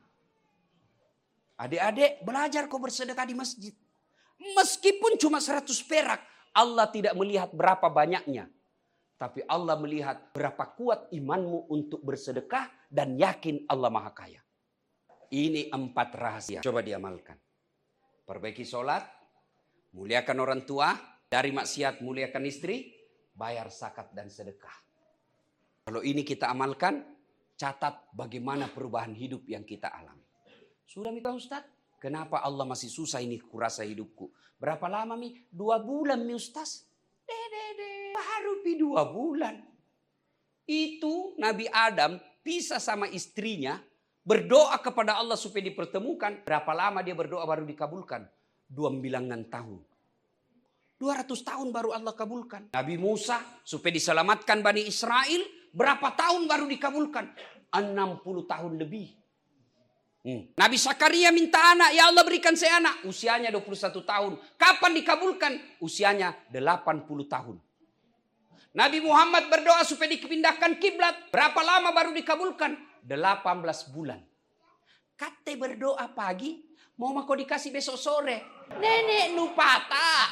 Adik-adik belajar kau bersedekah di masjid. Meskipun cuma seratus perak. Allah tidak melihat berapa banyaknya. Tapi Allah melihat berapa kuat imanmu untuk bersedekah dan yakin Allah Maha Kaya. Ini empat rahasia. Coba diamalkan. Perbaiki sholat. Muliakan orang tua. Dari maksiat muliakan istri. Bayar zakat dan sedekah. Kalau ini kita amalkan. Catat bagaimana perubahan hidup yang kita alami. Sudah minta Ustaz? Kenapa Allah masih susah ini kurasa hidupku? Berapa lama mi? Dua bulan mi Ustaz? Dede, baru pi dua bulan. Itu Nabi Adam pisah sama istrinya. Berdoa kepada Allah supaya dipertemukan. Berapa lama dia berdoa baru dikabulkan? Dua bilangan tahun. Dua ratus tahun baru Allah kabulkan. Nabi Musa supaya diselamatkan Bani Israel. Berapa tahun baru dikabulkan? enam puluh tahun lebih. Hmm. Nabi Zakaria minta anak. Ya Allah berikan saya anak. Usianya dua puluh satu tahun. Kapan dikabulkan? Usianya delapan puluh tahun. Nabi Muhammad berdoa supaya dipindahkan kiblat. Berapa lama baru dikabulkan? delapan belas bulan. Kate berdoa pagi. Mau mako dikasih besok sore. Nenek lupa tak.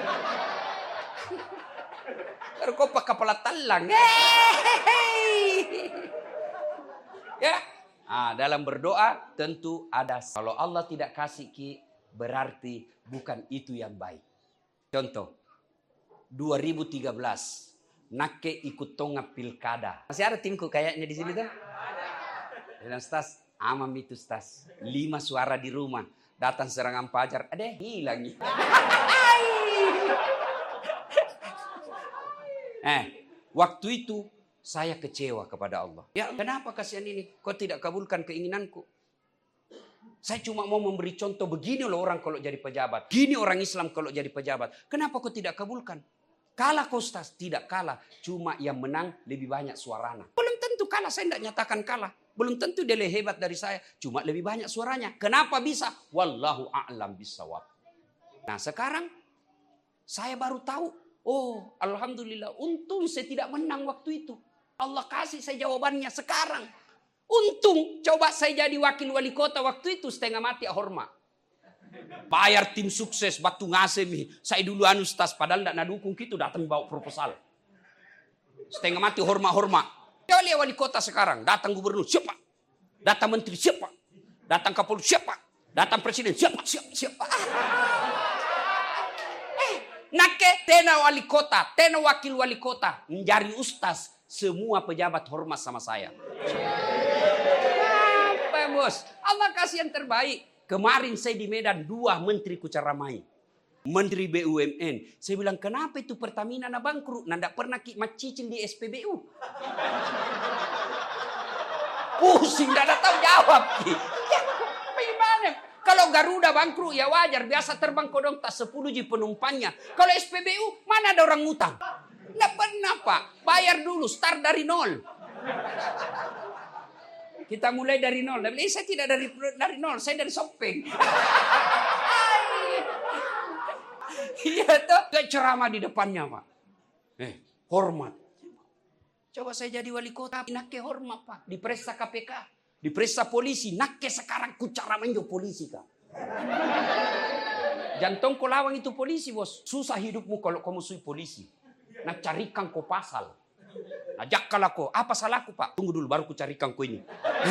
Terkopak kepala talang. Ya. Ah, dalam berdoa tentu ada. Kalau Allah tidak kasih ki, berarti bukan itu yang baik. Contoh, dua ribu tiga belas, Nake ikut tonga pilkada. Masih ada timku kayaknya di sini tuh? Dan Stas, amam itu Stas. Lima suara di rumah. Datang serangan pajar, ada hilang. eh, waktu itu saya kecewa kepada Allah. Ya kenapa kasihan ini? Kau tidak kabulkan keinginanku. Saya cuma mau memberi contoh begini loh orang kalau jadi pejabat. Gini orang Islam kalau jadi pejabat. Kenapa kau tidak kabulkan? Kalah kau Ustaz. Tidak kalah. Cuma yang menang lebih banyak suaranya. Belum tentu kalah. Saya tidak nyatakan kalah. Belum tentu dia lebih hebat dari saya. Cuma lebih banyak suaranya. Kenapa bisa? Wallahu a'lam bisawab. Nah sekarang saya baru tahu. Oh alhamdulillah. Untung saya tidak menang waktu itu. Allah kasih saya jawabannya sekarang. Untung coba saya jadi wakil wali kota waktu itu setengah mati hormat. Bayar tim sukses batu ngasemi. Saya dulu anu Ustaz padahal tidak nadukung gitu datang bawa proposal. Setengah mati hormat-hormat. Coba lihat wali kota sekarang. Datang gubernur siapa? Datang menteri siapa? Datang kapolri siapa? Datang presiden siapa? Siapa? Siapa? Eh, nake tena wali kota, tena wakil wali kota, menjadi ustaz. Semua pejabat hormat sama saya. Apa bos? Allah kasih yang terbaik. Kemarin saya di Medan dua menteri kucaramai. Menteri B U M N. Saya bilang kenapa itu Pertamina na bangkrut? Nanda pernah ki macicil di S P B U. Pusing, tidak tahu jawab. Ya, bagaimana? Kalau Garuda bangkrut ya wajar. Biasa terbang kodong tak sepuluh ji penumpangnya. Kalau S P B U mana ada orang ngutang? Tidak pernah Pak. Bayar dulu, start dari nol. Kita mulai dari nol. Eh, saya tidak dari dari nol, saya dari Sopeng. Iya tuh. Gak ceramah di depannya Pak. Eh, hormat. Coba saya jadi wali kota, pinake hormat Pak. Diperiksa K P K. Diperiksa polisi, nakke sekarang ku cara menjo polisi kak. Jantung kau lawang itu polisi bos. Susah hidupmu kalau kau musuhi polisi. Nah carikan kau pasal. Ajak kalau kau, apa salahku pak? Tunggu dulu baru ku carikan kau ini.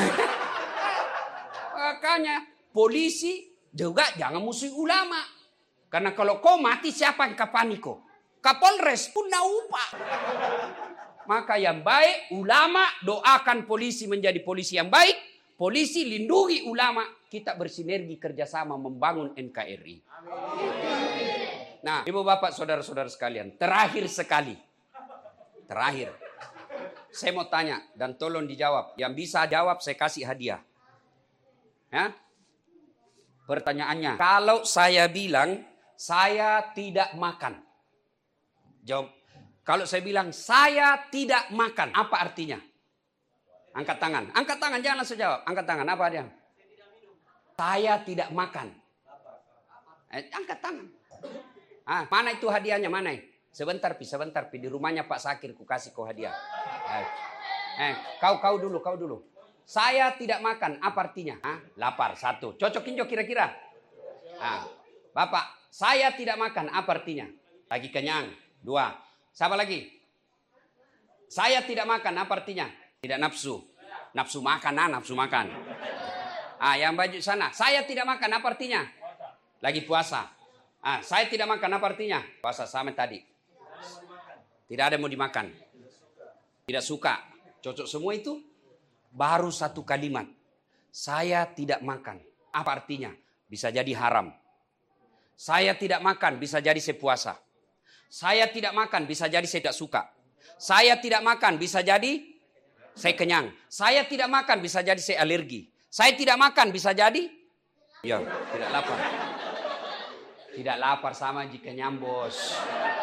Makanya polisi juga jangan musuhi ulama. Karena kalau kau mati siapa yang kapani kau? Kapolres pun na upah. Maka yang baik ulama doakan polisi menjadi polisi yang baik. Polisi lindungi ulama. Kita bersinergi kerjasama membangun N K R I. Nah ibu bapak saudara-saudara sekalian. Terakhir sekali. Terakhir. Saya mau tanya dan tolong dijawab. Yang bisa jawab saya kasih hadiah. Ya? Pertanyaannya. Kalau saya bilang saya tidak makan. Jawab. Kalau saya bilang saya tidak makan, apa artinya? Angkat tangan. Angkat tangan, jangan langsung jawab. Angkat tangan, apa dia? Saya tidak makan. Eh, angkat tangan. Ah, mana itu hadiahnya? Mana? Sebentar, pi, sebentar, pi. Di rumahnya Pak Sakir, ku kasih kau hadiah. Eh, eh kau, kau dulu, kau dulu. Saya tidak makan, apa artinya? Ah, lapar, satu. Cocokin jo kira-kira. Ah, Bapak, saya tidak makan, apa artinya? Lagi kenyang. Dua. Siapa lagi? Saya tidak makan, apa artinya? Tidak nafsu. Nafsu makan, nah, nafsu makan. Ah, yang baju sana. Saya tidak makan, apa artinya? Lagi puasa. Ah, saya tidak makan, apa artinya? Puasa sama tadi. Tidak ada mau dimakan. Tidak suka. Cocok semua itu. Baru satu kalimat. Saya tidak makan. Apa artinya? Bisa jadi haram. Saya tidak makan, bisa jadi saya puasa. Saya tidak makan, bisa jadi saya tidak suka. Saya tidak makan, bisa jadi saya kenyang. Saya tidak makan, bisa jadi saya alergi. Saya tidak makan, bisa jadi ya, tidak lapar. Tidak lapar sama jika nyambos.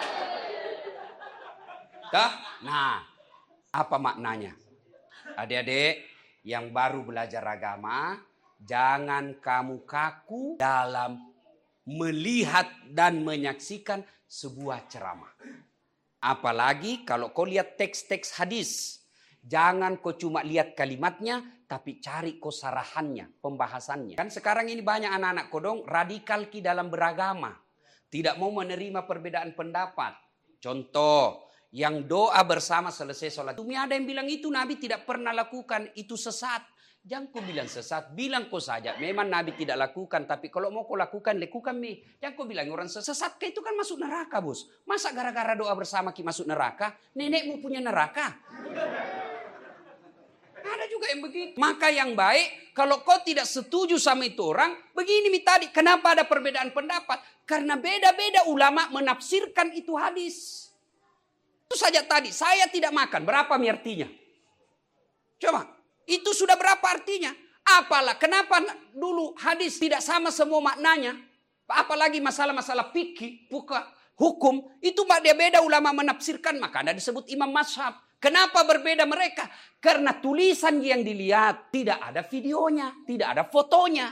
Kah? Nah, apa maknanya? Adik-adik yang baru belajar agama, jangan kamu kaku dalam melihat dan menyaksikan sebuah ceramah. Apalagi kalau kau lihat teks-teks hadis. Jangan kau cuma lihat kalimatnya, tapi cari kau sarahannya, pembahasannya. Kan sekarang ini banyak anak-anak kodong radikal ki dalam beragama. Tidak mau menerima perbedaan pendapat. Contoh, yang doa bersama selesai sholat. Tumi ada yang bilang itu Nabi tidak pernah lakukan, itu sesat. Jangan kau bilang sesat, bilang kau saja. Memang Nabi tidak lakukan, tapi kalau mau kau lakukan, lakukan mi. Jangan kau bilang orang sesat. Sesat itu kan masuk neraka bos. Masa gara-gara doa bersama ki masuk neraka? Nenekmu punya neraka. Ada juga yang begitu. Maka yang baik, kalau kau tidak setuju sama itu orang, begini mi tadi. Kenapa ada perbedaan pendapat? Karena beda-beda ulama menafsirkan itu hadis. Itu saja tadi, saya tidak makan. Berapa mi artinya? Coba. Itu sudah berapa artinya? Apalah, kenapa dulu hadis tidak sama semua maknanya? Apalagi masalah-masalah fikih, buka hukum, itu beda-beda ulama menafsirkan, maka ada disebut imam mazhab. Kenapa berbeda mereka? Karena tulisan yang dilihat tidak ada videonya, tidak ada fotonya.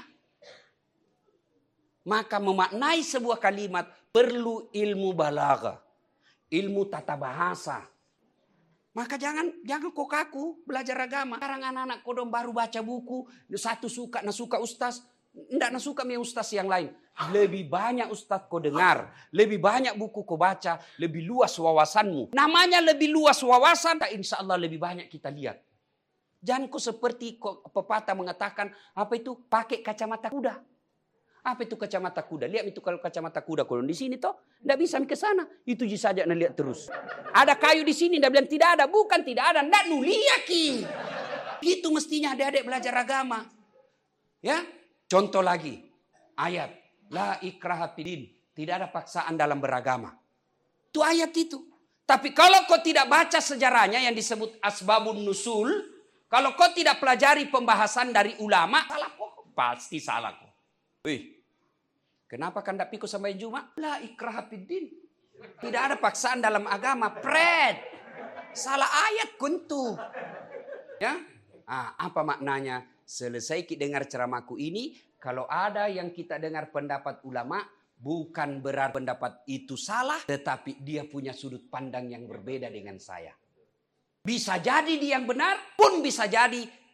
Maka memaknai sebuah kalimat perlu ilmu balaghah, ilmu tata bahasa. Maka jangan jangan kok kaku belajar agama. Sekarang anak-anak kodong baru baca buku, satu suka, na suka ustaz, ndak na suka mi ustaz yang lain. Lebih banyak ustaz kau dengar, lebih banyak buku kau baca, lebih luas wawasanmu. Namanya lebih luas wawasan, insya Allah lebih banyak kita lihat. Jangan kau seperti pepatah mengatakan apa itu pakai kacamata kuda. Apa itu kacamata kuda? Lihat itu kalau kacamata kuda kalau di sini toh, ndak bisa ke sana. Itu saja nak lihat terus. Ada kayu di sini, ndak bilang tidak ada, bukan tidak ada, ndak nuliaki. Itu mestinya adik-adik belajar agama. Ya, contoh lagi ayat la ikraha fiddin, tidak ada paksaan dalam beragama. Itu ayat itu. Tapi kalau kau tidak baca sejarahnya yang disebut asbabun nusul, kalau kau tidak pelajari pembahasan dari ulama, salah kok, pasti salah kok. Wih, kenapa kan tidak pikul sampai Jumat? La ikraha fiddin. Tidak ada paksaan dalam agama. Pred. Salah ayat kuntu. Ya, ah, apa maknanya? Selesai kita dengar ceramahku ini, kalau ada yang kita dengar pendapat ulama, bukan berarti pendapat itu salah, tetapi dia punya sudut pandang yang berbeda dengan saya. Bisa jadi dia yang benar, pun bisa jadi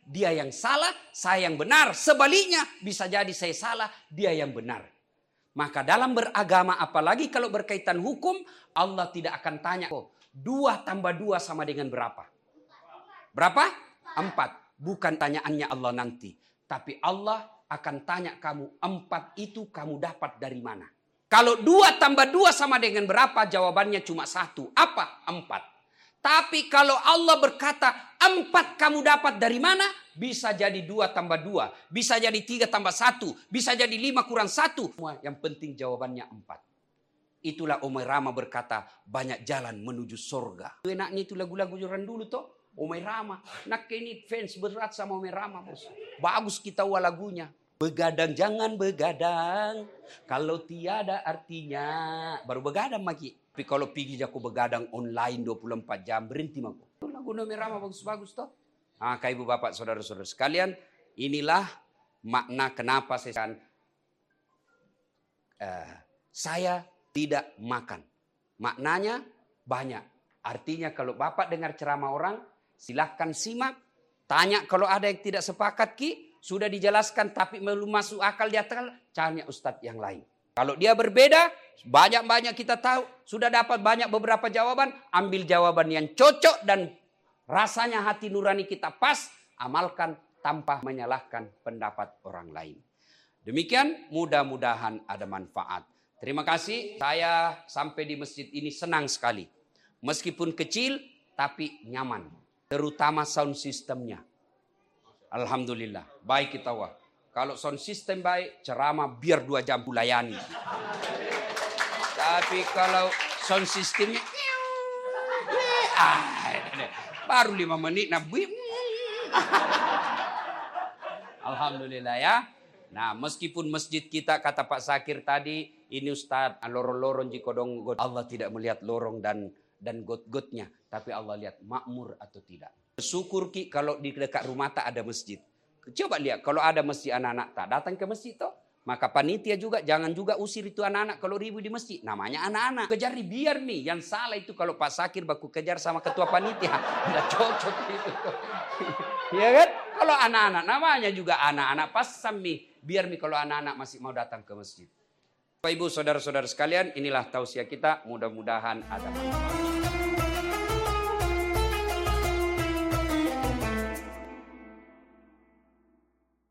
dia yang salah, saya yang benar. Sebaliknya bisa jadi saya salah, dia yang benar. Maka dalam beragama, apalagi kalau berkaitan hukum, Allah tidak akan tanya, oh, dua tambah dua sama dengan berapa? Berapa? Empat. Bukan tanyaannya Allah nanti. Tapi Allah akan tanya kamu, empat itu kamu dapat dari mana? Kalau dua tambah dua sama dengan berapa? Jawabannya cuma satu. Apa? Empat. Tapi kalau Allah berkata, empat kamu dapat dari mana? Bisa jadi dua tambah dua. Bisa jadi tiga tambah satu. Bisa jadi lima kurang satu. Yang penting jawabannya empat. Itulah Omai Rama berkata, banyak jalan menuju surga. Enaknya itu lagu-lagu joran dulu toh. Omai Rama. Nak ini fans berat sama Omai Rama. Bos. Bagus kita wa lagunya. Begadang jangan begadang. Kalau tiada artinya. Baru begadang lagi. Tapi kalau pergi aku begadang online dua puluh empat jam. Berhenti aku. Lagu Omai Rama bagus-bagus toh. Nah, Kak Ibu Bapak Saudara-saudara sekalian. Inilah makna kenapa saya uh, saya tidak makan. Maknanya banyak. Artinya kalau Bapak dengar ceramah orang. Silahkan simak. Tanya kalau ada yang tidak sepakat ki. Sudah dijelaskan tapi belum masuk akal di akal, cari ustadz yang lain. Kalau dia berbeda, banyak-banyak kita tahu, sudah dapat banyak beberapa jawaban, ambil jawaban yang cocok dan rasanya hati nurani kita pas, amalkan tanpa menyalahkan pendapat orang lain. Demikian, mudah-mudahan ada manfaat. Terima kasih, saya sampai di masjid ini senang sekali. Meskipun kecil, tapi nyaman. Terutama sound systemnya. Alhamdulillah, baik kita wah. Kalau sound system baik, ceramah biar dua jam layani. Tapi kalau sound systemnya, baru lima menit nabi. Alhamdulillah ya. Nah, meskipun masjid kita kata Pak Sakir tadi, ini Ustaz lorong-lorong jikodong god. Allah tidak melihat lorong dan dan got-gotnya, tapi Allah lihat makmur atau tidak. Bersyukur ki kalau di dekat rumah tak ada masjid. Coba lihat kalau ada masjid anak-anak tak datang ke masjid toh. Maka panitia juga jangan juga usir itu anak-anak kalau ribu di masjid. Namanya anak-anak. Kejar biar nih. Yang salah itu kalau Pak Sakir baku kejar sama ketua panitia. Tidak cocok itu. Ya kan? Kalau anak-anak namanya juga anak-anak pasam nih. Biar nih kalau anak-anak masih mau datang ke masjid. Bapak Ibu saudara-saudara sekalian, inilah tausiah kita. Mudah-mudahan ada manfaat.